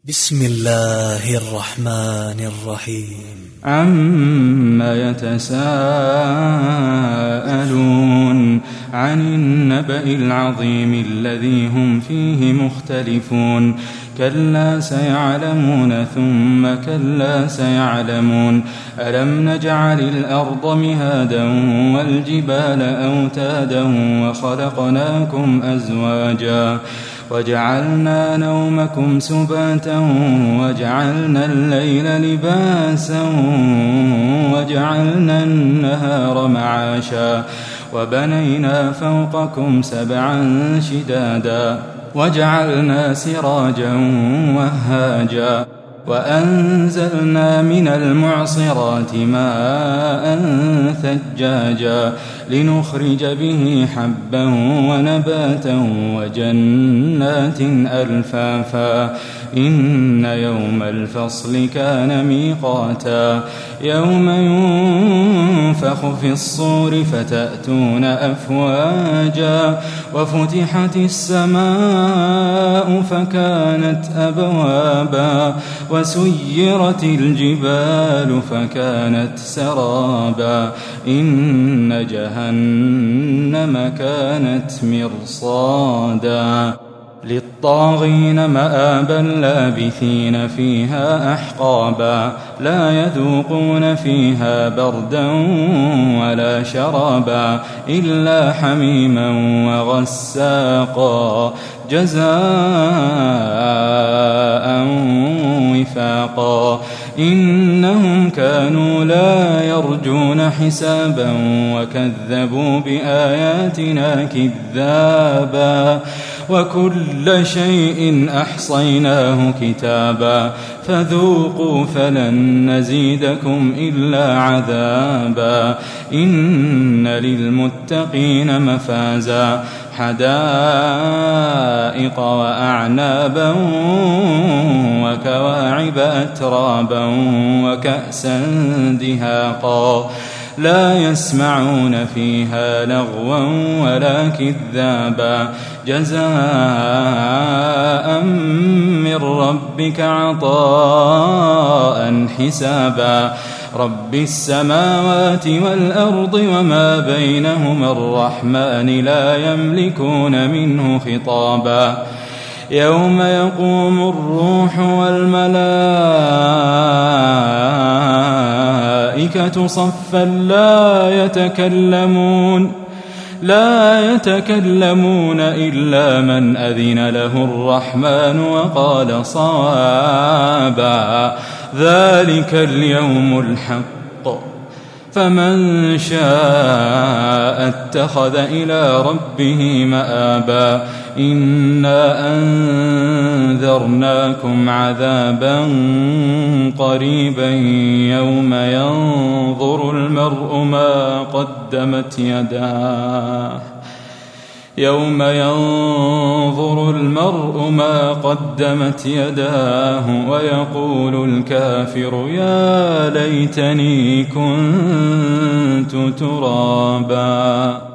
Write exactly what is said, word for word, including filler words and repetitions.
بسم الله الرحمن الرحيم عما يتساءلون عن النبأ العظيم الذي هم فيه مختلفون كلا سيعلمون ثم كلا سيعلمون ألم نجعل الأرض مهادا والجبال أوتادا وخلقناكم أزواجا وجعلنا نومكم سباتا وجعلنا الليل لباسا وجعلنا النهار معاشا وبنينا فوقكم سبعا شدادا وجعلنا سراجا وهاجا وأنزلنا من المعصرات ماء ثجاجا لنخرج به حبا ونباتا وجنات ألفافا إن يوم الفصل كان ميقاتا يوم ينفخ في الصور فتأتون أفواجا وفتحت السماء فكانت أبوابا وسيرت الجبال فكانت سرابا إن جهنم كانت مرصادا للطاغين مآبا لابثين فيها أحقابا لا يذوقون فيها بردا ولا شرابا إلا حميما وغساقا جزاء وفاقا إنهم كانوا لا يرجون حسابا وكذبوا بآياتنا كذابا وكل شيء أحصيناه كتابا فذوقوا فلن نزيدكم إلا عذابا إن للمتقين مفازا حدائق وأعنابا وكواعب أترابا وكأسا دهاقا لا يسمعون فيها لغوا ولا كذابا جزاء من ربك عطاء حسابا رب السماوات والأرض وما بينهما الرحمن لا يملكون منه خطابا يوم يقوم الروح والملائكة صفا لا يتكلمون لا يتكلمون إلا من أذن له الرحمن وقال صوابا ذلك اليوم الحق فمن شاء اتخذ إلى ربه مآبا إنا أنذرناكم عذابا قريبا يوم ينظر المرء ما قدمت يداه يوم ينظر المرء ما قدمت يداه ويقول الكافر يا ليتني كنت ترابا.